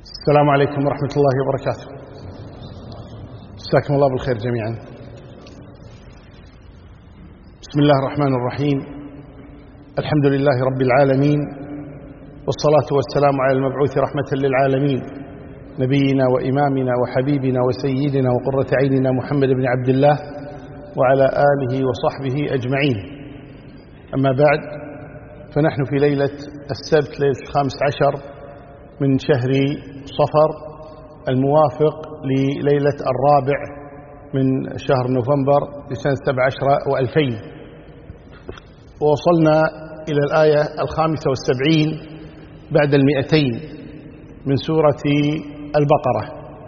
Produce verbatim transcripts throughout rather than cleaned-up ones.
السلام عليكم ورحمة الله وبركاته. مساكم الله بالخير جميعا. بسم الله الرحمن الرحيم. الحمد لله رب العالمين، والصلاة والسلام على المبعوث رحمة للعالمين، نبينا وإمامنا وحبيبنا وسيدنا وقرة عيننا محمد بن عبد الله وعلى آله وصحبه أجمعين. أما بعد، فنحن في ليلة السبت ليلة الخامس عشر من شهر صفر الموافق لليلة الرابع من شهر نوفمبر لسنة سبع عشر وألفين، ووصلنا إلى الآية الخامسة والسبعين بعد المئتين من سورة البقرة.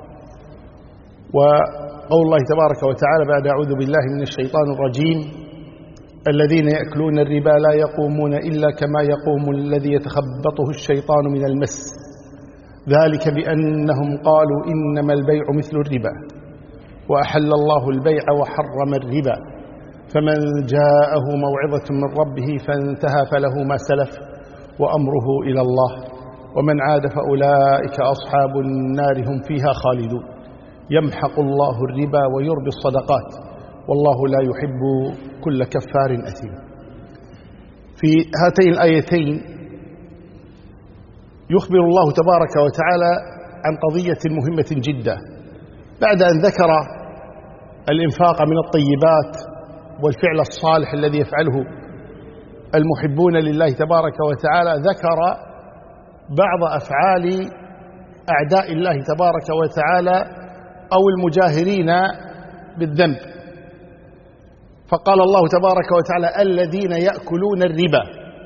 وقول الله تبارك وتعالى بعد أعوذ بالله من الشيطان الرجيم: الذين يأكلون الربا لا يقومون إلا كما يقوم الذي يتخبطه الشيطان من المس، ذلك بأنهم قالوا إنما البيع مثل الربا وأحل الله البيع وحرم الربا، فمن جاءه موعظة من ربه فانتهى فله ما سلف وأمره إلى الله، ومن عاد فأولئك أصحاب النار هم فيها خالدون، يمحق الله الربا ويربي الصدقات والله لا يحب كل كفار أثيم. في هاتين الآيتين يخبر الله تبارك وتعالى عن قضية مهمة جدا، بعد أن ذكر الإنفاق من الطيبات والفعل الصالح الذي يفعله المحبون لله تبارك وتعالى، ذكر بعض أفعال أعداء الله تبارك وتعالى أو المجاهرين بالذنب، فقال الله تبارك وتعالى: الذين يأكلون الربا،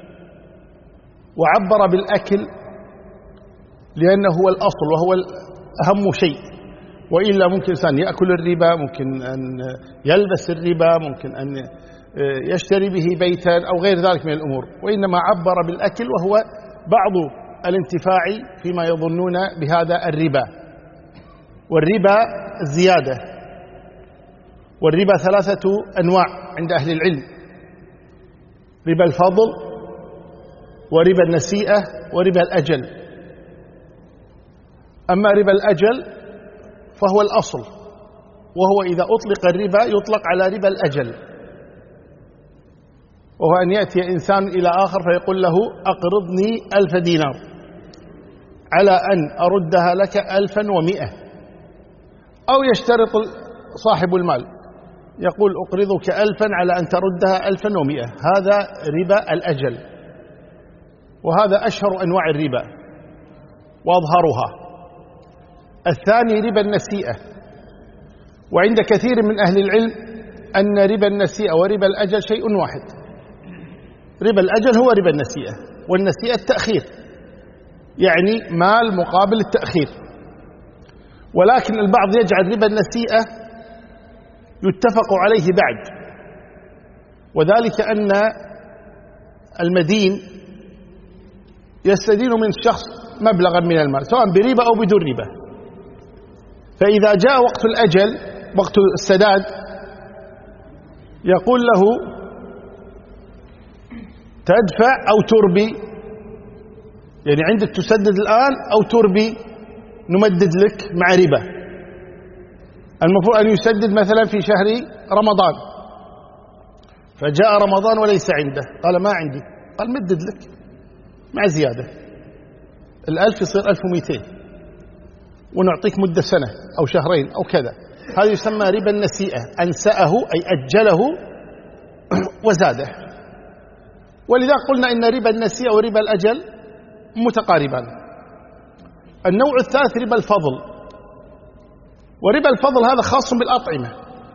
وعبر بالأكل لأنه هو الأصل وهو أهم شيء، وإلا ممكن إنسان يأكل الربا، ممكن أن يلبس الربا، ممكن أن يشتري به بيتا أو غير ذلك من الأمور، وإنما عبر بالأكل وهو بعض الانتفاع فيما يظنون بهذا الربا. والربا الزيادة، والربا ثلاثة أنواع عند أهل العلم: ربا الفضل، وربا النسيئة، وربا الأجل. أما ربا الأجل فهو الأصل، وهو إذا أطلق الربا يطلق على ربا الأجل، وهو أن يأتي إنسان إلى آخر فيقول له: أقرضني ألف دينار على أن أردها لك ألفا ومئة، أو يشترط صاحب المال يقول: أقرضك ألفا على أن تردها ألفا ومئة. هذا ربا الأجل، وهذا أشهر أنواع الربا وأظهرها. الثاني ربا النسيئة، وعند كثير من أهل العلم أن ربا النسيئة وربا الأجل شيء واحد. ربا الأجل هو ربا النسيئة، والنسيئة التأخير، يعني مال مقابل التأخير. ولكن البعض يجعل ربا النسيئة يتفق عليه بعد، وذلك أن المدين يستدين من الشخص مبلغا من المال سواء بربا أو بدون ربا، فإذا جاء وقت الأجل وقت السداد يقول له: تدفع أو تربي، يعني عندك تسدد الآن أو تربي، نمدد لك مع ربا. المفروض أن يسدد مثلا في شهر رمضان، فجاء رمضان وليس عنده، قال: ما عندي، قال: مدد لك مع زيادة، الألف يصير ألف ومئتين، ونعطيك مدة سنة أو شهرين أو كذا. هذا يسمى ربا النسيئة، أنسأه أي أجله وزاده. ولذا قلنا إن ربا النسيئة وربا الأجل متقاربان. النوع الثالث ربا الفضل، وربا الفضل هذا خاص بالأطعمة،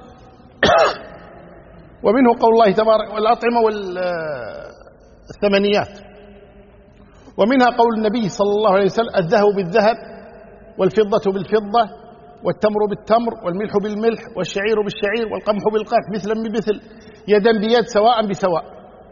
ومنه قول الله تبارك: والأطعمة والثمنيات، ومنها قول النبي صلى الله عليه وسلم: الذهب بالذهب والفضة بالفضة والتمر بالتمر والملح بالملح والشعير بالشعير والقمح بالقمح مثلا بمثل يدا بيد سواء بسواء.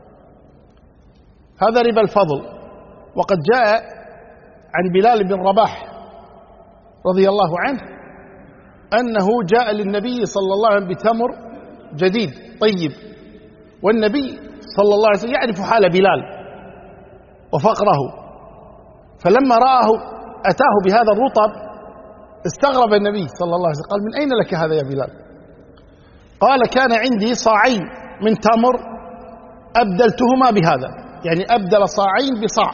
هذا ربا الفضل. وقد جاء عن بلال بن رباح رضي الله عنه أنه جاء للنبي صلى الله عليه وسلم بتمر جديد طيب، والنبي صلى الله عليه وسلم يعرف حال بلال وفقره، فلما رآه أتاه بهذا الرطب استغرب النبي صلى الله عليه وسلم، قال: من أين لك هذا يا بلال؟ قال: كان عندي صاعين من تمر أبدلتهما بهذا، يعني أبدل صاعين بصاع.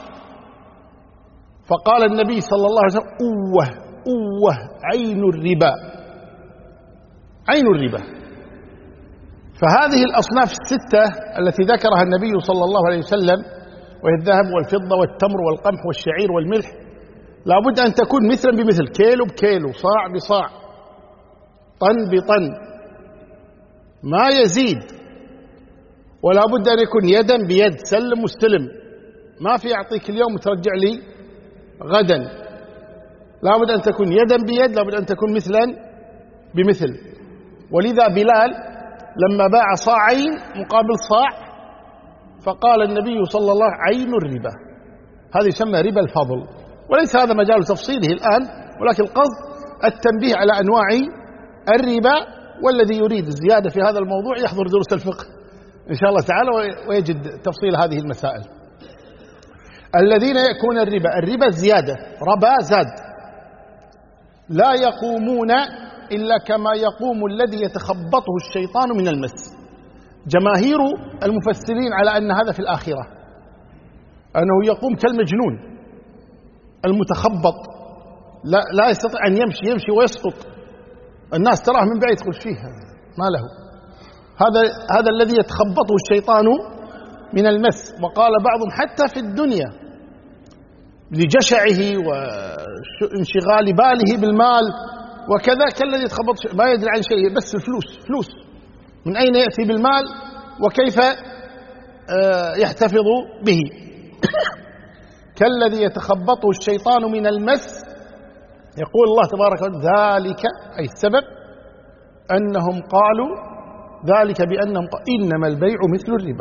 فقال النبي صلى الله عليه وسلم: أوه أوه عين الربا، عين الربا. فهذه الأصناف الستة التي ذكرها النبي صلى الله عليه وسلم، وهي الذهب والفضة والتمر والقمح والشعير والملح، لا بد أن تكون مثلا بمثل، كيلو بكيلو، صاع بصاع، طن بطن، ما يزيد. ولا بد أن يكون يدا بيد، سلم واستلم، ما في أعطيك اليوم وترجع لي غدا. لا بد أن تكون يدا بيد، لا بد أن تكون مثلا بمثل. ولذا بلال لما باع صاعين مقابل صاع فقال النبي صلى الله عليه وسلم: عين الربا. هذا يسمى ربا الفضل، وليس هذا مجال تفصيله الآن، ولكن القصد التنبيه على أنواع الربا. والذي يريد الزيادة في هذا الموضوع يحضر دروس الفقه إن شاء الله تعالى ويجد تفصيل هذه المسائل. الذين يأكلون الربا، الربا الزيادة، ربا زاد، لا يقومون إلا كما يقوم الذي يتخبطه الشيطان من المس. جماهير المفسرين على أن هذا في الآخرة، أنه يقوم كالمجنون المتخبط، لا, لا يستطيع أن يمشي يمشي ويسقط، الناس تراه من بعيد تقول فيه ما له. هذا هذا الذي يتخبطه الشيطان من المس. وقال بعضهم حتى في الدنيا لجشعه وانشغال باله بالمال وكذا، كالذي يتخبط ما يدري عن شيء، بس الفلوس، فلوس من أين يأتي بالمال وكيف يحتفظ به. كالذي يتخبطه الشيطان من المس. يقول الله تبارك وتعالى: ذلك أي السبب أنهم قالوا ذلك بأنهم قالوا إنما البيع مثل الربا.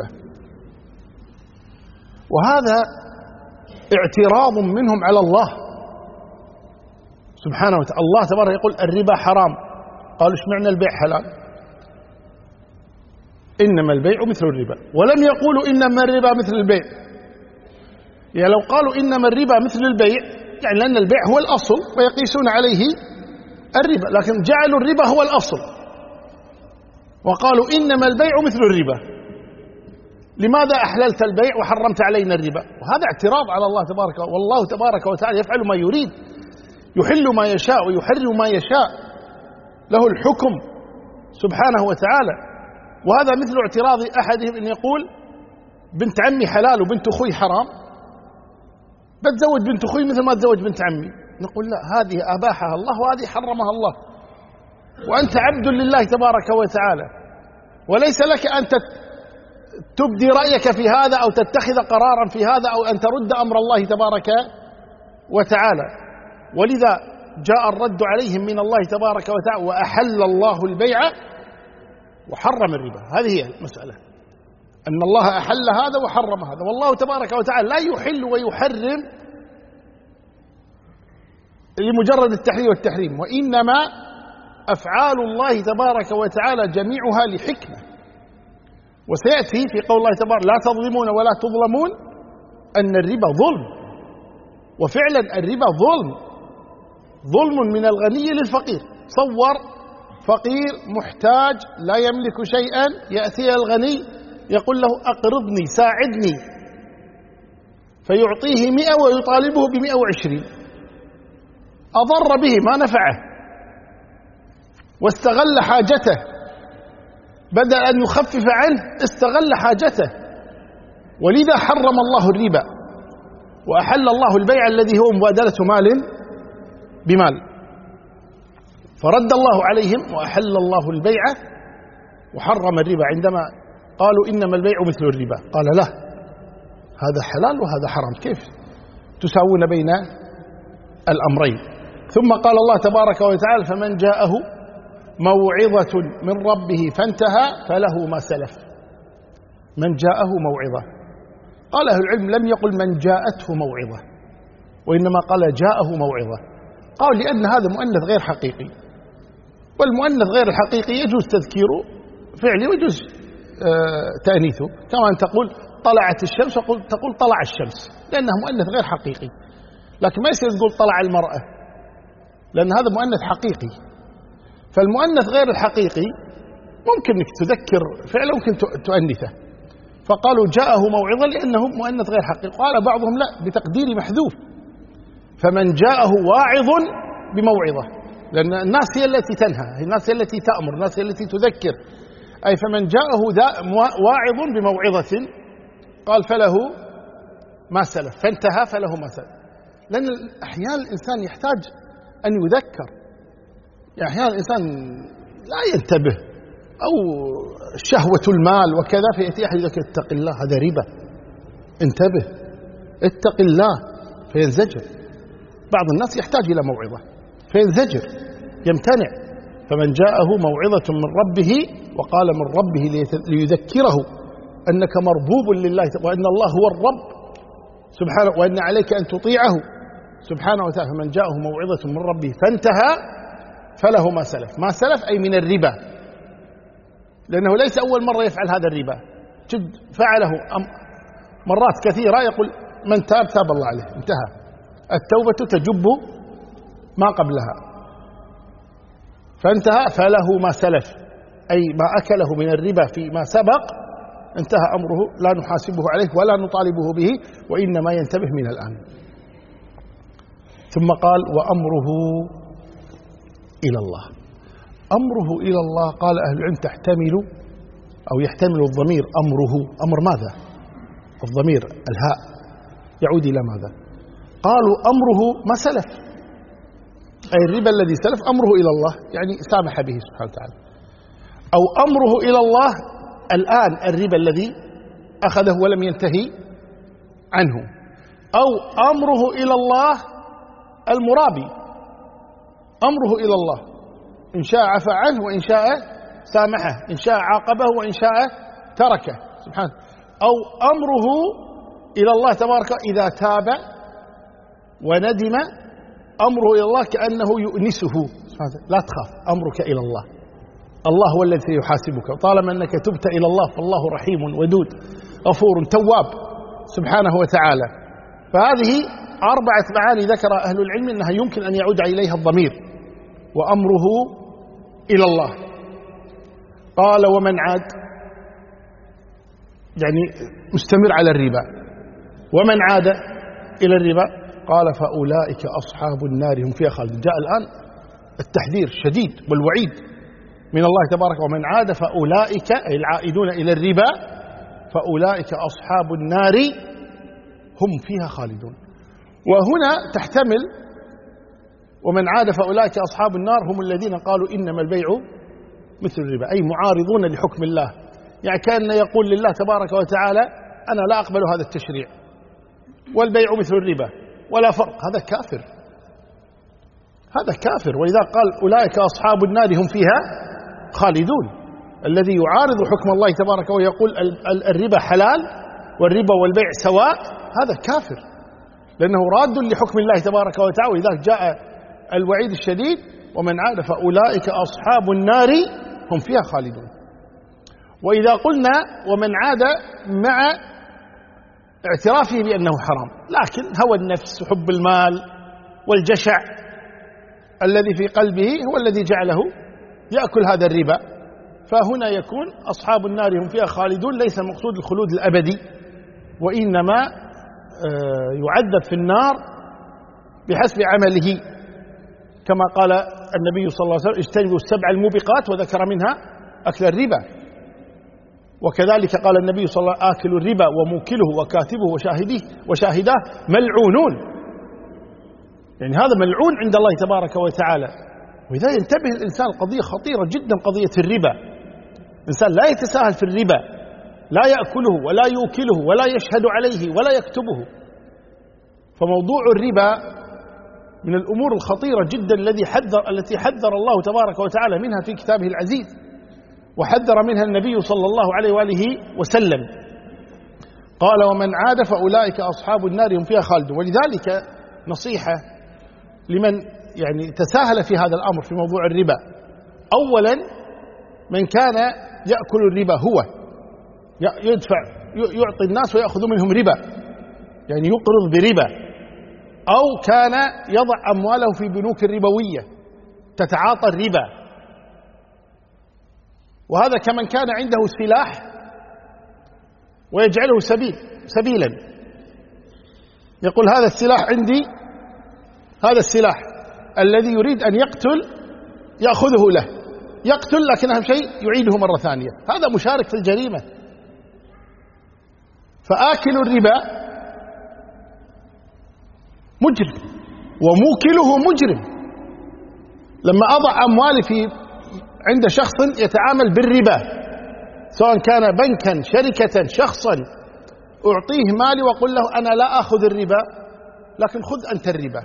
وهذا اعتراض منهم على الله سبحانه وتعالى. الله تبارك يقول الربا حرام، قالوا ايش معنى البيع حلال؟ إنما البيع مثل الربا. ولم يقولوا إنما الربا مثل البيع، يعني لو قالوا إنما الربا مثل البيع يعني لأن البيع هو الأصل ويقيسون عليه الربا، لكن جعلوا الربا هو الأصل وقالوا إنما البيع مثل الربا. لماذا أحللت البيع وحرمت علينا الربا؟ وهذا اعتراض على الله تبارك وتعالى. والله تبارك وتعالى يفعل ما يريد، يحل ما يشاء ويحرم ما يشاء، له الحكم سبحانه وتعالى. وهذا مثل اعتراض أحدهم أن يقول بنت عمي حلال وبنت أخوي حرام، بتزوج بنت أخوي مثل ما تزوج بنت عمي. نقول لا، هذه أباحها الله وهذه حرمها الله، وأنت عبد لله تبارك وتعالى، وليس لك أن تبدي رأيك في هذا أو تتخذ قرارا في هذا أو أن ترد أمر الله تبارك وتعالى. ولذا جاء الرد عليهم من الله تبارك وتعالى: وأحل الله البيع وحرم الربا. هذه هي المسألة، أن الله أحل هذا وحرم هذا. والله تبارك وتعالى لا يحل ويحرم لمجرد التحليل والتحريم، وإنما أفعال الله تبارك وتعالى جميعها لحكمة. وسيأتي في قول الله تبارك: لا تظلمون ولا تظلمون، أن الربا ظلم، وفعلا الربا ظلم، ظلم من الغني للفقير. صور فقير محتاج لا يملك شيئا، يأتي الغني يقول له أقرضني، ساعدني، فيعطيه مئة ويطالبه بمئة وعشرين، أضر به ما نفعه واستغل حاجته، بدل أن يخفف عنه استغل حاجته. ولذا حرم الله الربا وأحل الله البيع الذي هو مبادلة مال بمال. فرد الله عليهم وأحل الله البيع وحرم الربا عندما قالوا إنما البيع مثل الربا. قال لا، هذا حلال وهذا حرام، كيف تساوون بين الأمرين؟ ثم قال الله تبارك وتعالى: فمن جاءه موعظة من ربه فانتهى فله ما سلف. من جاءه موعظة، قال أهل العلم لم يقل من جاءته موعظة، وإنما قال جاءه موعظة. قال لأن هذا مؤنث غير حقيقي، والمؤنث غير الحقيقي يجوز تذكيره فعلي ويجوز آه تأنيثه، كما أن تقول طلعت الشمس وتقول طلع الشمس، لأنه مؤنث غير حقيقي. لكن ما يصير تقول طلع المرأة، لأن هذا مؤنث حقيقي. فالمؤنث غير الحقيقي ممكن أنك تذكر فعلا، ممكن تؤنثه. فقالوا جاءه موعظة لأنه مؤنث غير حقيقي. قال بعضهم لا، بتقدير محذوف، فمن جاءه واعظ بموعظة، لأن الناس هي التي تنهى، الناس هي التي تأمر، الناس هي التي تذكر. أي فمن جاءه واعظ بموعظة قال فله ما سلف، فانتهى فله ما سلف. لأن أحيانا الإنسان يحتاج أن يذكر، يعني أحيانا الإنسان لا ينتبه، أو شهوة المال وكذا، فيأتي أحد يقول اتق الله هذا ربا، انتبه اتق الله، فينزجر. بعض الناس يحتاج إلى موعظة فينزجر يمتنع. فمن جاءه موعظة من ربه، وقال من ربه ليذكره أنك مربوب لله، وأن الله هو الرب سبحانه، وأن عليك أن تطيعه سبحانه وتعالى. فمن جاءه موعظة من ربه فانتهى فله ما سلف. ما سلف أي من الربا، لأنه ليس أول مرة يفعل هذا الربا، جد فعله مرات كثيرة. يقول من تاب تاب الله عليه، انتهى. التوبة تجب ما قبلها. فانتهى فله ما سلف، أي ما أكله من الربا فيما سبق انتهى أمره، لا نحاسبه عليه ولا نطالبه به، وإنما ينتبه من الآن. ثم قال وأمره إلى الله. أمره إلى الله، قال أهل العلم تحتمل أو يحتمل الضمير أمره، أمر ماذا؟ الضمير الهاء يعود إلى ماذا؟ قالوا أمره ما سلف، أي الربا الذي سلف أمره إلى الله، يعني سامح به سبحانه وتعالى. أو أمره إلى الله الآن الربا الذي أخذه ولم ينتهي عنه، أو أمره إلى الله المرابي، أمره إلى الله إن شاء عفى عنه وإن شاء سامحه، إن شاء عاقبه وإن شاء تركه سبحانه. أو أمره إلى الله تبارك إذا تاب وندم، أمره إلى الله كأنه يؤنسه سبحانه. لا تخاف، أمرك إلى الله، الله هو الذي يحاسبك، طالما أنك تبت إلى الله فالله رحيم ودود غفور تواب سبحانه وتعالى. فهذه أربعة معاني ذكر أهل العلم أنها يمكن أن يعود إليها الضمير، وأمره إلى الله. قال ومن عاد، يعني مستمر على الربا، ومن عاد إلى الربا قال فأولئك أصحاب النار هم فيها خالدون. جاء الآن التحذير شديد والوعيد من الله تبارك. ومن عاد فأولئك أي العائدون إلى الربا فأولئك أصحاب النار هم فيها خالدون. وهنا تحتمل ومن عاد فأولئك أصحاب النار هم الذين قالوا إنما البيع مثل الربا، أي معارضون لحكم الله، يعني كان يقول لله تبارك وتعالى أنا لا أقبل هذا التشريع، والبيع مثل الربا ولا فرق. هذا كافر، هذا كافر. وإذا قال أولئك أصحاب النار هم فيها خالدون، الذي يعارض حكم الله تبارك ويقول الربا حلال والربا والبيع سواء، هذا كافر، لأنه راد لحكم الله تبارك وتعالى. وإذا جاء الوعيد الشديد ومن عاد فأولئك أصحاب النار هم فيها خالدون. وإذا قلنا ومن عاد مع اعترافه بأنه حرام، لكن هوى النفس وحب المال والجشع الذي في قلبه هو الذي جعله يأكل هذا الربا، فهنا يكون أصحاب النار هم فيها خالدون. ليس المقصود الخلود الأبدي، وإنما يعذب في النار بحسب عمله، كما قال النبي صلى الله عليه وسلم اجتنبوا السبع الموبقات، وذكر منها أكل الربا. وكذلك قال النبي صلى الله عليه وسلم آكل الربا وموكله وكاتبه وشاهديه وشاهداه ملعونون، يعني هذا ملعون عند الله تبارك وتعالى. وإذا ينتبه الإنسان قضية خطيرة جدا، قضية الربا. الإنسان لا يتساهل في الربا، لا يأكله ولا يوكله ولا يشهد عليه ولا يكتبه. فموضوع الربا من الأمور الخطيرة جدا الذي حذر التي حذر الله تبارك وتعالى منها في كتابه العزيز، وحذر منها النبي صلى الله عليه وآله وسلم. قال ومن عاد فأولئك أصحاب النار هم فيها خالدون. ولذلك نصيحة لمن يعني تساهل في هذا الأمر في موضوع الربا. أولا من كان يأكل الربا هو يدفع يعطي الناس ويأخذ منهم ربا، يعني يقرض بربا، أو كان يضع أمواله في بنوك ربوية تتعاطى الربا، وهذا كمن كان عنده سلاح ويجعله سبيل سبيلا، يقول هذا السلاح عندي، هذا السلاح الذي يريد أن يقتل يأخذه له، يقتل لكن أهم شيء يعيده مرة ثانية، هذا مشارك في الجريمة. فآكل الربا مجرم وموكله مجرم. لما أضع أموالي في عند شخص يتعامل بالربا، سواء كان بنكا شركة شخصا، أعطيه مالي وأقول له أنا لا أخذ الربا لكن خذ أنت الربا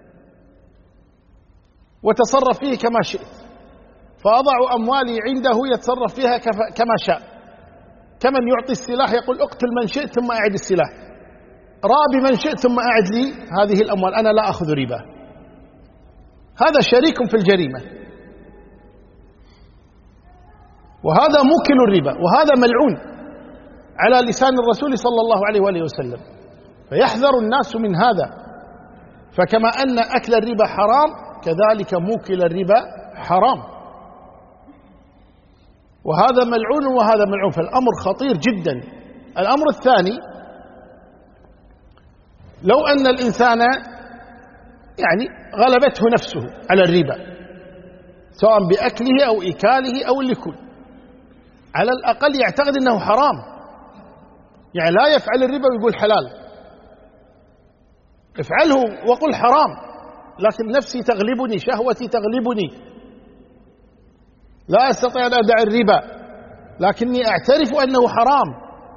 وتصرف فيه كما شئت، فأضع أموالي عنده يتصرف فيها كما شاء، كمن يعطي السلاح يقول اقتل من شئت ثم أعد السلاح، رابي من شئت ثم أعد لي هذه الأموال، أنا لا أخذ ربا. هذا شريك في الجريمة، وهذا موكل الربا، وهذا ملعون على لسان الرسول صلى الله عليه وآله وسلم، فيحذر الناس من هذا. فكما أن أكل الربا حرام كذلك موكل الربا حرام، وهذا ملعون وهذا ملعون، فالأمر خطير جدا. الأمر الثاني، لو أن الإنسان يعني غلبته نفسه على الربا سواء بأكله أو إكاله أو اللكل، على الأقل يعتقد أنه حرام، يعني لا يفعل الربا ويقول حلال، افعله وقل حرام، لكن نفسي تغلبني، شهوتي تغلبني، لا أستطيع أن أدع الربا لكني أعترف أنه حرام.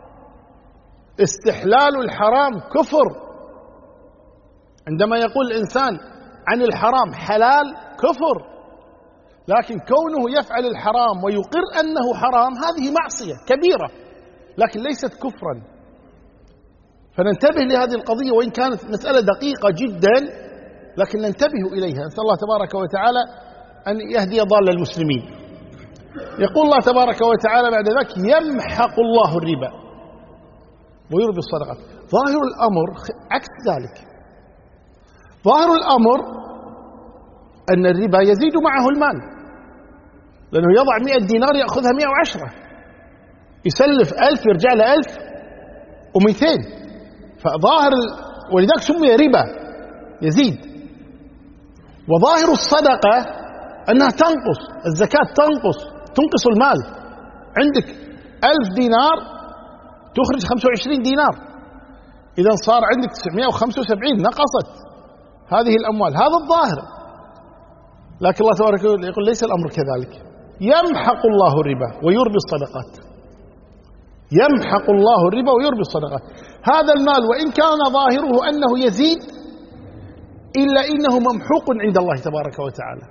استحلال الحرام كفر، عندما يقول الإنسان عن الحرام حلال كفر، لكن كونه يفعل الحرام ويقر أنه حرام هذه معصية كبيرة لكن ليست كفرا. فننتبه لهذه القضية، وإن كانت مسألة دقيقة جدا لكن ننتبه إليها. نسأل الله تبارك وتعالى أن يهدي ضال المسلمين. يقول الله تبارك وتعالى بعد ذلك يمحق الله الربا ويربي الصدقات. ظاهر الأمر عكس ذلك، ظاهر الأمر أن الربا يزيد معه المال، لأنه يضع مئة دينار يأخذها مئة وعشرة، يسلف ألف يرجع له ألف ومئتين، فظاهر ولذلك سمي ربا يزيد. وظاهر الصدقة أنها تنقص، الزكاة تنقص تنقص المال، عندك ألف دينار تخرج خمسة وعشرين دينار، إذا صار عندك تسعمئة وخمسة وسبعين، نقصت هذه الأموال، هذا الظاهر. لكن الله تبارك وتعالى يقول ليس الأمر كذلك، يمحق الله الربا ويربي الصدقات، يمحق الله الربا ويربي الصدقات. هذا المال وإن كان ظاهره أنه يزيد إلا إنه ممحوق عند الله تبارك وتعالى،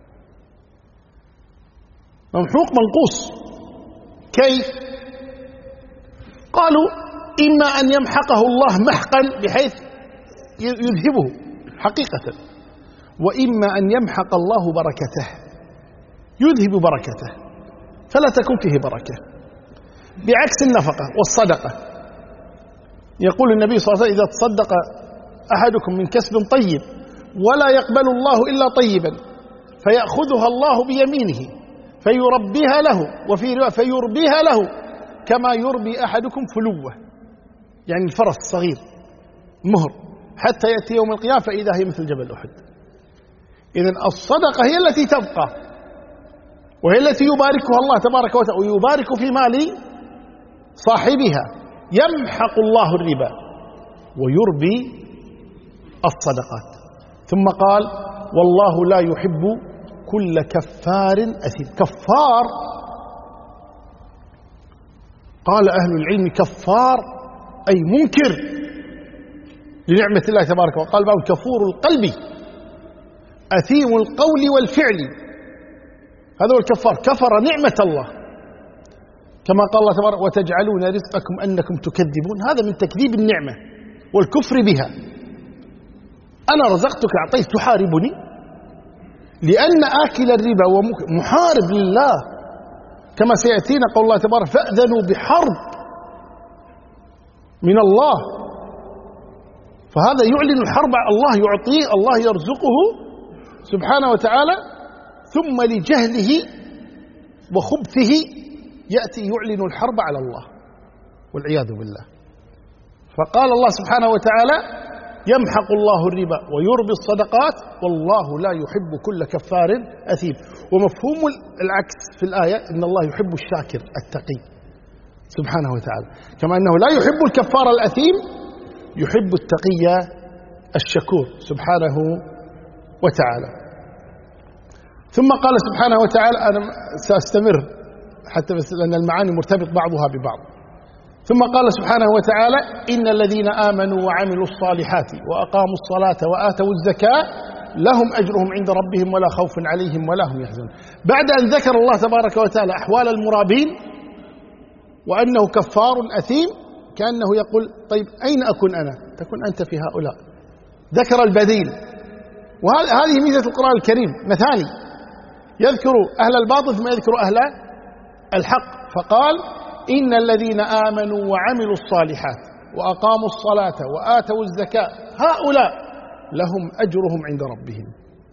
ممحوق منقوص. كيف؟ قالوا إما أن يمحقه الله محقا بحيث يذهبه حقيقة، وإما أن يمحق الله بركته، يذهب بركته فلا تكون فيه بركة، بعكس النفقة والصدقة. يقول النبي صلى الله عليه وسلم إذا تصدق أحدكم من كسب طيب ولا يقبل الله إلا طيبا فيأخذها الله بيمينه فيربيها له، وفي رواية فيربيها له كما يربي أحدكم فلوة، يعني الفرس الصغير مهر، حتى يأتي يوم القيامة فإذا هي مثل جبل أحد. إذن الصدقة هي التي تبقى، وهي التي يباركها الله تبارك وتعالى ويبارك في مال صاحبها. يمحق الله الربا ويربي الصدقات. ثم قال والله لا يحب كل كفار أثيم. كفار قال أهل العلم كفار أي منكر لنعمة الله تبارك وتعالى، قال بعضهم كفور القلب أثيم القول والفعل، هذا هو الكفار، كفر نعمة الله، كما قال الله تبارك وتجعلون رزقكم أنكم تكذبون، هذا من تكذيب النعمة والكفر بها. أنا رزقتك أعطيت تحاربني، لأن آكل الربا ومحارب لله، كما سيأتينا قول الله تبارك فأذنوا بحرب من الله. فهذا يعلن الحرب، الله يعطيه، الله يرزقه سبحانه وتعالى، ثم لجهله وخبثه يأتي يعلن الحرب على الله والعياذ بالله. فقال الله سبحانه وتعالى: يمحق الله الربا ويربي الصدقات والله لا يحب كل كفار أثيم. ومفهوم العكس في الآية إن الله يحب الشاكر التقي سبحانه وتعالى، كما أنه لا يحب الكفار الأثيم، يحب التقي الشكور سبحانه وتعالى. ثم قال سبحانه وتعالى، أنا سأستمر حتى بس لأن المعاني مرتبط بعضها ببعض. ثم قال سبحانه وتعالى: إن الذين آمنوا وعملوا الصالحات وأقاموا الصلاة وآتوا الزكاة لهم أجرهم عند ربهم ولا خوف عليهم ولا هم يحزنون. بعد أن ذكر الله تبارك وتعالى أحوال المرابين وأنه كفار أثيم، كأنه يقول: طيب أين أكون أنا؟ تكون أنت في هؤلاء. ذكر البديل، وهذه ميزة القرآن الكريم، مثاني، يذكر أهل الباطل ثم يذكر أهل الحق. فقال: إن الذين آمنوا وعملوا الصالحات وأقاموا الصلاة وآتوا الزكاة هؤلاء لهم أجرهم عند ربهم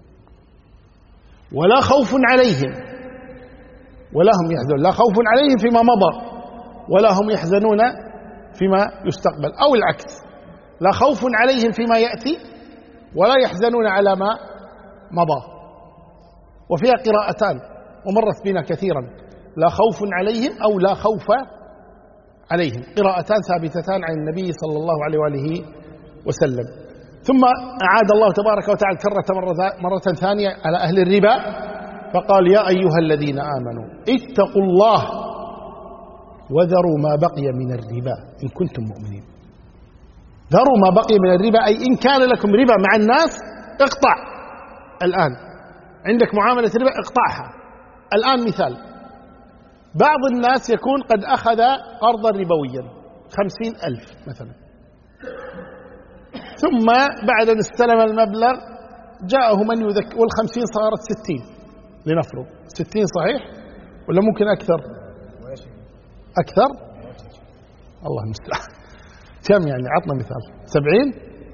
ولا خوف عليهم ولا هم يحزنون. لا خوف عليهم فيما مضى ولا هم يحزنون فيما يستقبل، أو العكس، لا خوف عليهم فيما يأتي ولا يحزنون على ما مضى. وفيها قراءتان ومرت بنا كثيرا: لا خوف عليهم أو لا خوف عليهم، قراءتان ثابتتان عن النبي صلى الله عليه وآله وسلم. ثم أعاد الله تبارك وتعالى كرة مرة ثانية على أهل الربا، فقال: يا أيها الذين آمنوا اتقوا الله وذروا ما بقي من الربا إن كنتم مؤمنين. ذروا ما بقي من الربا، أي إن كان لكم ربا مع الناس اقطع الآن، عندك معاملة ربا اقطعها الآن. مثال: بعض الناس يكون قد أخذ قرضا ربويا خمسين ألف مثلا، ثم بعد أن استلم المبلغ جاءه من يذكر، والخمسين صارت ستين لنفرض. ستين صحيح ولا ممكن أكثر؟ أكثر؟ الله المستعان. كم يعني؟ عطنا مثال. سبعين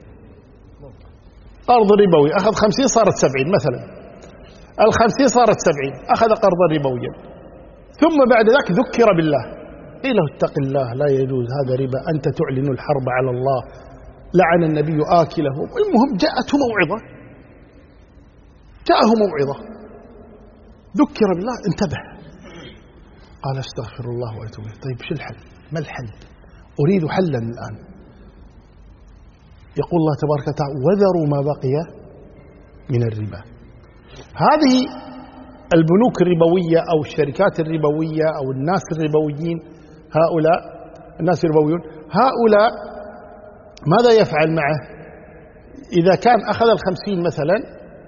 قرض ربوي، أخذ خمسين صارت سبعين مثلا، الخمسين صارت سبعين، أخذ قرضا ربويا، ثم بعد ذلك ذكر بالله، قيل له: اتق الله، لا يجوز، هذا ربا، أنت تعلن الحرب على الله، لعن النبي آكله. المهم جاءته موعظة، جاءه موعظة، ذكر بالله، انتبه، قال: استغفر الله وأتوب إليه. طيب شو الحل؟ ما الحل؟ أريد حلا الآن. يقول الله تبارك وتعالى: وذروا ما بقي من الربا. هذه البنوك الربوية أو الشركات الربوية أو الناس الربويين، هؤلاء الناس الربويون، هؤلاء ماذا يفعل معه؟ إذا كان أخذ الخمسين مثلا،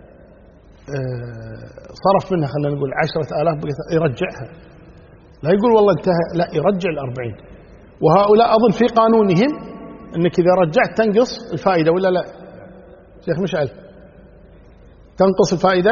صرف منها خلينا نقول عشرة آلاف، يرجعها، لا يقول والله انتهى، لا، يرجع الأربعين. وهؤلاء أظن في قانونهم أنك إذا رجعت تنقص الفائدة، ولا لا شيخ مشعل؟ تنقص الفائدة،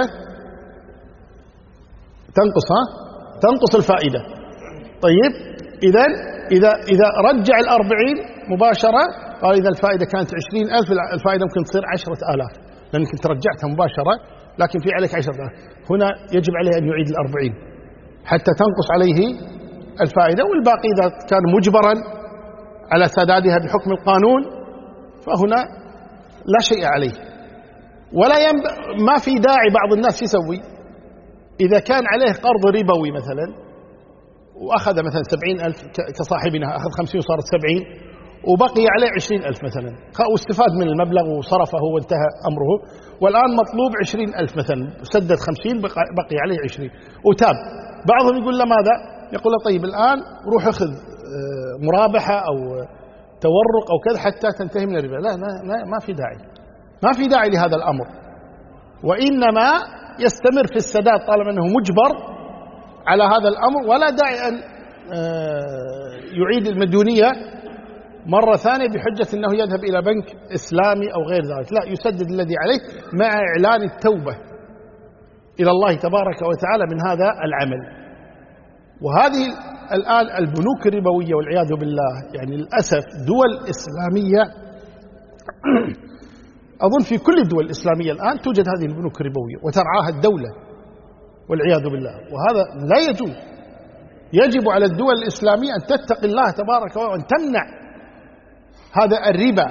تنقص ها تنقص الفائدة. طيب إذا إذا إذا رجع الأربعين مباشرة، قال إذا الفائدة كانت عشرين ألف، الفائدة ممكن تصير عشرة آلاف، لأنك أنت رجعتها مباشرة لكن في عليك عشرة آلاف. هنا يجب عليه أن يعيد الأربعين حتى تنقص عليه الفائدة، والباقي إذا كان مجبرا على سدادها بحكم القانون فهنا لا شيء عليه. ولا ينب... ما في داعي بعض الناس يسوي إذا كان عليه قرض ربوي مثلا وأخذ مثلا سبعين ألف كصاحبنا، أخذ خمسين وصارت سبعين، وبقي عليه عشرين ألف مثلا، واستفاد من المبلغ وصرفه وانتهى أمره، والآن مطلوب عشرين ألف مثلا، سدد خمسين بقي عليه عشرين وتاب. بعضهم يقول له ماذا؟ يقول له طيب الآن روح اخذ مرابحة أو تورق أو كذا حتى تنتهي من الربا. لا, لا ما في داعي، ما في داعي لهذا الأمر، وإنما يستمر في السداد طالما أنه مجبر على هذا الأمر، ولا داعي أن يعيد المديونية مرة ثانية بحجة أنه يذهب إلى بنك إسلامي أو غير ذلك. لا، يسدد الذي عليه مع إعلان التوبة إلى الله تبارك وتعالى من هذا العمل. وهذه الآن البنوك الربوية والعياذ بالله، يعني للأسف دول إسلامية أظن في كل الدول الإسلامية الآن توجد هذه البنوك الربوية وترعاها الدولة والعياذ بالله، وهذا لا يجوز. يجب على الدول الإسلامية أن تتقي الله تبارك وتعالى وأن تمنع هذا الربا،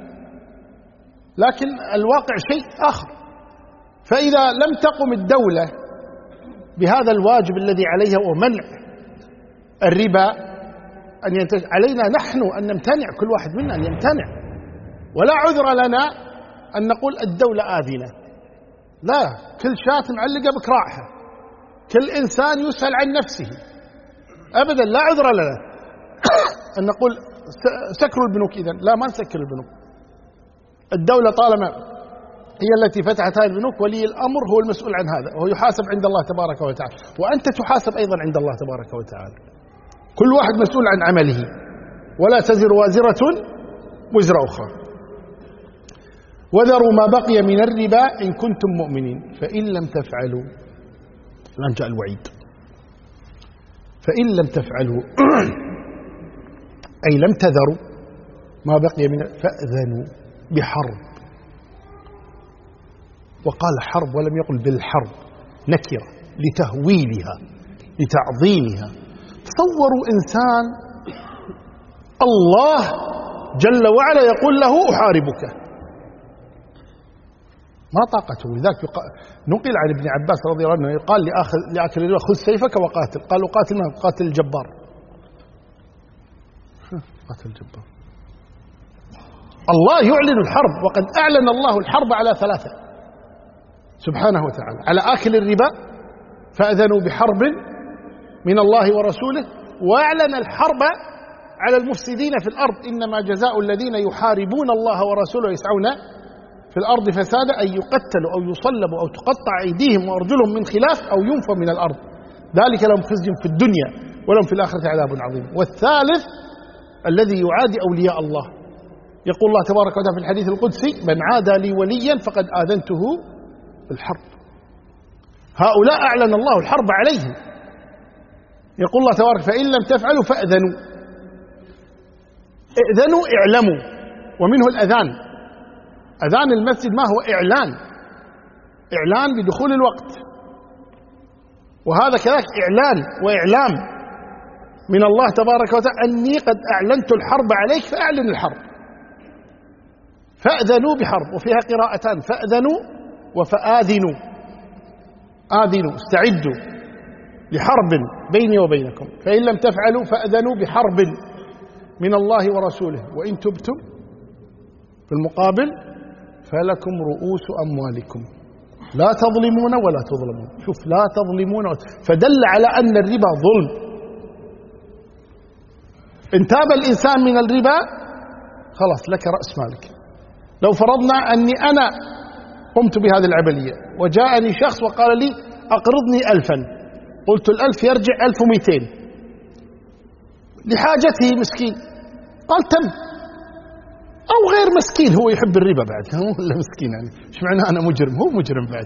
لكن الواقع شيء آخر. فإذا لم تقم الدولة بهذا الواجب الذي عليها ومنع الربا أن ينتج علينا نحن أن نمتنع، كل واحد منا أن يمتنع، ولا عذر لنا أن نقول الدولة آذنة. لا، كل شاة معلقة بكراعها، كل إنسان يسأل عن نفسه أبدا، لا عذر لنا أن نقول سكروا البنوك. إذن لا، ما نسكر البنوك. الدولة طالما هي التي فتحت هذه البنوك، ولي الأمر هو المسؤول عن هذا، وهو يحاسب عند الله تبارك وتعالى، وأنت تحاسب أيضا عند الله تبارك وتعالى. كل واحد مسؤول عن عمله، ولا تزر وازرة وزر أخرى. وذروا ما بقي من الربا إن كنتم مؤمنين فإن لم تفعلوا، الآن جاء الوعيد، فإن لم تفعلوا أي لم تذروا ما بقي من فأذنوا بحرب. وقال حرب ولم يقل بالحرب، نكرة لتهويلها لتعظيمها. تصوروا إنسان الله جل وعلا يقول له أحاربك، ما طاقته. لذلك نقل عن ابن عباس رضي الله عنه يقال لآكل الربا خذ سيفك وقاتل، قالوا قاتل من؟ قاتل الجبار. قاتل الجبار. الله يعلن الحرب، وقد أعلن الله الحرب على ثلاثة سبحانه وتعالى: على آكل الربا فأذنوا بحرب من الله ورسوله، وأعلن الحرب على المفسدين في الأرض: إنما جزاء الذين يحاربون الله ورسوله يسعون في الأرض فسادا أن يقتلوا أو يصلبوا أو تقطع أيديهم وأرجلهم من خلاف أو ينفوا من الأرض، ذلك لهم خزي في الدنيا ولهم في الآخرة عذاب عظيم. والثالث الذي يعادي أولياء الله، يقول الله تبارك وتعالى في الحديث القدسي: من عادى لي وليا فقد آذنته بالحرب. هؤلاء أعلن الله الحرب عليهم. يقول الله تبارك: فإن لم تفعلوا فأذنوا. ائذنوا، اعلموا، ومنه الأذان. أذان المسجد ما هو؟ إعلان، إعلان بدخول الوقت، وهذا كذلك إعلان وإعلام من الله تبارك وتعالى أني قد أعلنت الحرب عليك فأعلن الحرب. فأذنوا بحرب، وفيها قراءتان: فأذنوا وفآذنوا. آذنوا، استعدوا لحرب بيني وبينكم، فإن لم تفعلوا فأذنوا بحرب من الله ورسوله، وإن تبتم في المقابل فلكم رؤوس أموالكم لا تظلمون ولا تظلمون. شوف، لا تظلمون، فدل على أن الربا ظلم. إن تاب الإنسان من الربا خلاص لك رأس مالك. لو فرضنا أني أنا قمت بهذه العملية وجاءني شخص وقال لي أقرضني ألفا، قلت الألف يرجع ألف ومئتين لحاجته مسكين، قال تم. أو غير مسكين، هو يحب الربا بعد، هو ولا مسكين يعني، إيش معناه أنا مجرم؟ هو مجرم بعد.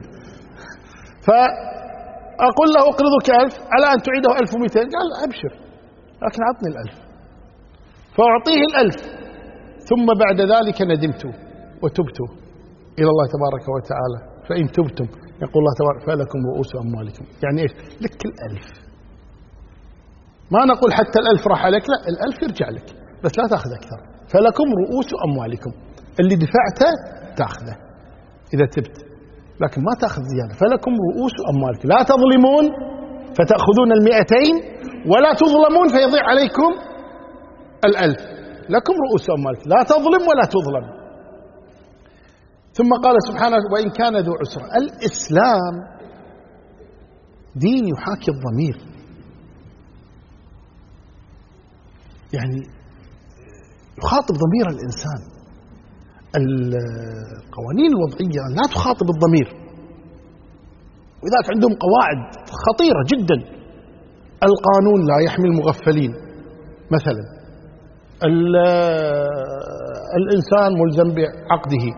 فأقول له أقرضك ألف على أن تعيده ألف ومئتين، قال أبشر لكن عطني الألف، فأعطيه الألف، ثم بعد ذلك ندمت وتبت إلى الله تبارك وتعالى. فإن تبتم يقول الله تبارك فلكم رؤوس أموالكم. يعني إيش؟ لك الألف، ما نقول حتى الألف راح عليك، لا، الألف يرجع لك بس لا تأخذ أكثر. فلكم رؤوس أموالكم، اللي دفعته تأخذه إذا تبت، لكن ما تأخذ زيادة. فلكم رؤوس أموالكم لا تظلمون فتأخذون المئتين، ولا تظلمون فيضيع عليكم الألف. لكم رؤوس أموالكم لا تظلم ولا تظلم. ثم قال سبحانه: وإن كان ذو عسرة. الإسلام دين يحاكي الضمير، يعني يخاطب ضمير الإنسان. القوانين الوضعية لا تخاطب الضمير، وذلك عندهم قواعد خطيرة جدا. القانون لا يحمي المغفلين مثلا، الإنسان ملزم بعقده،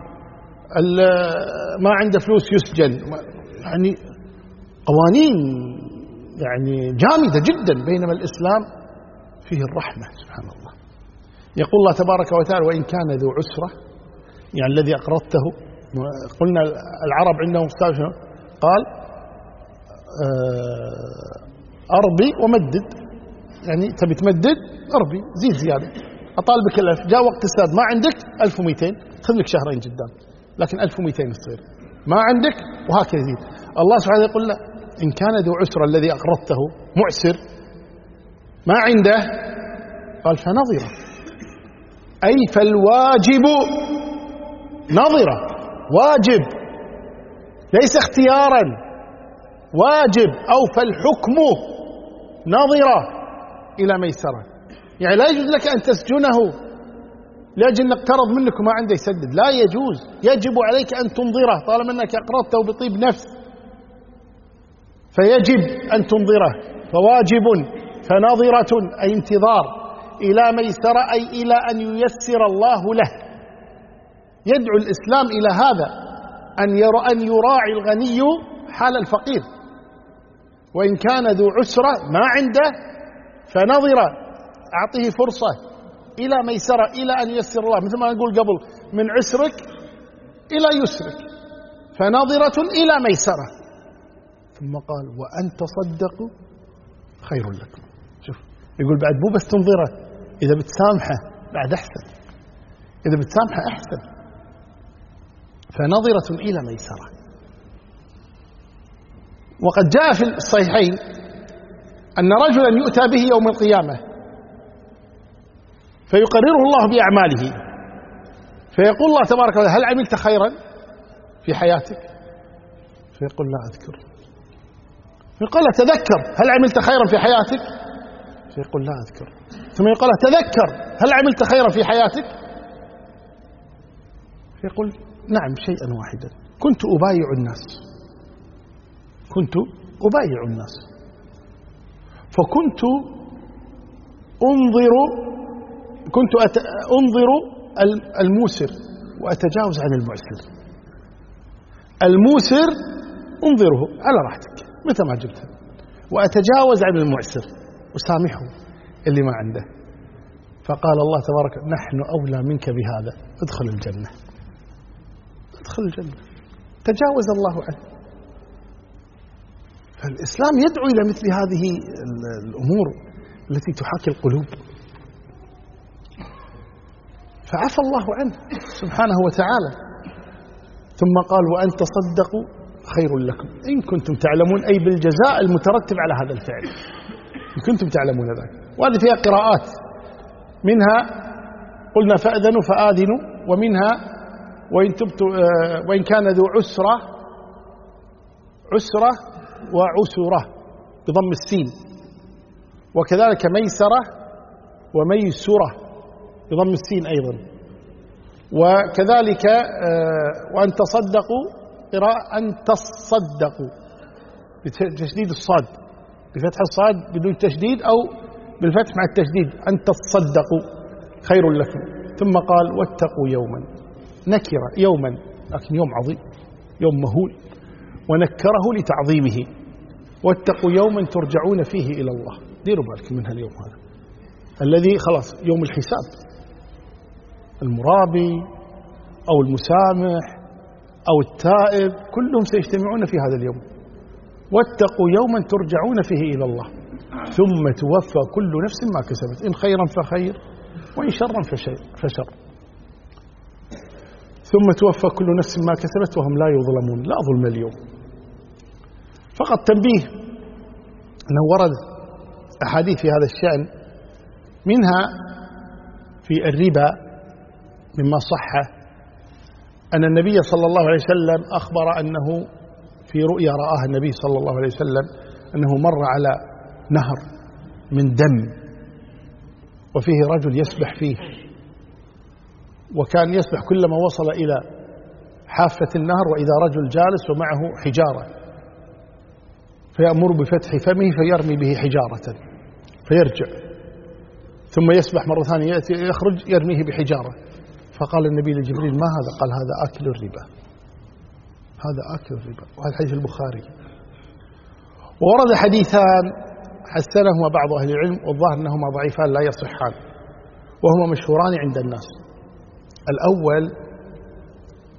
ما عنده فلوس يسجن، يعني قوانين يعني جامدة جدا، بينما الإسلام فيه الرحمة سبحان الله. يقول الله تبارك وتعالى: وإن كان ذو عسرة يعني الذي أقرضته. قلنا العرب عندهم مستوى، قال أربي ومدد، يعني تبي تمدد أربي زيد زيادة، أطالبك الألف، جاء وقت السداد ما عندك ألف ومئتين، خذ لك شهرين قدام، لكن ألف ومئتين تصير ما عندك، وهكذا يزيد. الله سبحانه يقول لا، إن كان ذو عسرة الذي أقرضته معسر ما عنده، قال فنظرة، أي فالواجب نظرة، واجب ليس اختيارا، واجب، أو فالحكم نظرة إلى ميسرة. يعني لا يجوز لك أن تسجنه لأجل أنك اقترض منك وما عنده يسدد، لا يجوز، يجب عليك أن تنظره طالما أنك أقرضته بطيب نفس، فيجب أن تنظره، فواجب فنظرة أي انتظار إلى ميسرة، أي إلى أن ييسر الله له. يدعو الإسلام إلى هذا، أن يرى أن يراعي الغني حال الفقير، وإن كان ذو عسرة ما عنده فنظرة، أعطيه فرصة إلى ميسرة، إلى أن ييسر الله، مثل ما نقول قبل من عسرك إلى يسرك، فنظرة إلى ميسرة. ثم قال وأن تصدقوا خير لكم. شوف يقول بعد مو بس تنظره، إذا بتسامحه بعد أحسن، إذا بتسامحه أحسن، فنظرة إلى ميسرة. وقد جاء في الصحيحين أن رجلا يؤتى به يوم القيامة فيقرره الله بأعماله، فيقول الله تبارك وتعالى هل عملت خيرا في حياتك؟ فيقول لا أذكر. فيقول له تذكر هل عملت خيرا في حياتك؟ فيقول لا أذكر. ثم يقول له تذكر هل عملت خيرا في حياتك؟ فيقول نعم شيئا واحدا، كنت أبايع الناس، كنت أبايع الناس، فكنت أنظر كنت أنظر الموسر وأتجاوز عن المعسر. الموسر انظره على راحتك متى ما جبتها، وأتجاوز عن المعسر وسامحه اللي ما عنده. فقال الله تبارك نحن أولى منك بهذا، ادخل الجنة، ادخل الجنة، تجاوز الله عنه. فالإسلام يدعو إلى مثل هذه الأمور التي تحاكي القلوب، فعفى الله عنه سبحانه وتعالى. ثم قال وأن تصدقوا خير لكم إن كنتم تعلمون، أي بالجزاء المترتب على هذا الفعل، إن كنتم تعلمون ذلك. وهذه فيها قراءات، منها قلنا فأذنوا فآذنوا، ومنها وإن تبتوا وإن كان ذو عسرة، عسرة وعسرة بضم السين، وكذلك ميسرة وميسرة بضم السين أيضا، وكذلك وأن تصدقوا قراءة أن تصدقوا بتشديد الصاد، بفتح الصاد بدون تشديد أو بالفتح مع التشديد، أن تصدقوا خير لكم. ثم قال واتقوا يوما، نكرة يوما لكن يوم عظيم، يوم مهول، ونكره لتعظيمه، واتقوا يوما ترجعون فيه إلى الله. ديروا بالكم من هاليوم هذا الذي خلاص يوم الحساب، المرابي أو المسامح أو التائب كلهم سيجتمعون في هذا اليوم. واتقوا يوما ترجعون فيه إلى الله ثم توفى كل نفس ما كسبت، إن خيرا فخير وإن شرا فشر، ثم توفى كل نفس ما كسبت وهم لا يظلمون. لا ظلم اليوم. فقط تنبيه أنه ورد أحاديث في هذا الشأن، منها في الربا مما صح أن النبي صلى الله عليه وسلم أخبر أنه في رؤيا رآها النبي صلى الله عليه وسلم أنه مر على نهر من دم وفيه رجل يسبح فيه، وكان يسبح كلما وصل إلى حافة النهر وإذا رجل جالس ومعه حجارة، فيأمر بفتح فمه فيرمي به حجارة فيرجع، ثم يسبح مرة ثانية يأتي يخرج يرميه بحجارة. فقال النبي لجبريل ما هذا؟ قال هذا أكل الربا، هذا أكل الربا. وهذا حديث البخاري. وورد حديثان حسنهما بعض أهل العلم، والظاهر أنهما ضعيفان لا يصحان، وهما مشهوران عند الناس. الأول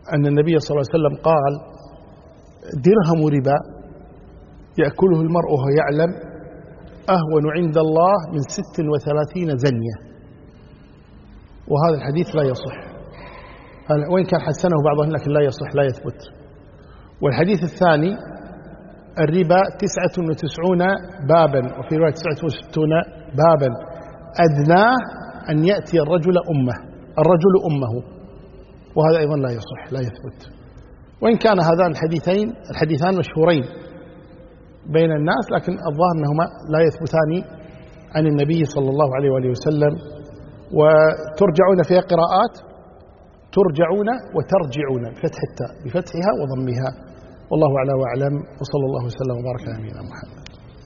أن النبي صلى الله عليه وسلم قال درهم ربا يأكله المرء وهو يعلم أهون عند الله من ست وثلاثين زنية، وهذا الحديث لا يصح، وإن كان حسنه بعضهم لكن لا يصح لا يثبت. والحديث الثاني الربا تسعة وتسعون بابا، وفي رواية تسعة وستون بابا أدناه أن يأتي الرجل أمه الرجل أمه، وهذا أيضا لا يصح لا يثبت. وإن كان هذان الحديثين الحديثان مشهورين بين الناس، لكن الظاهر أنهما لا يثبتان عن النبي صلى الله عليه وآله وسلم. وترجعون فيها قراءات، ترجعون وترجعون بفتح التاء بفتحها وضمها، والله أعلى وأعلم، وصلى الله وسلم وبارك على نبينا محمد.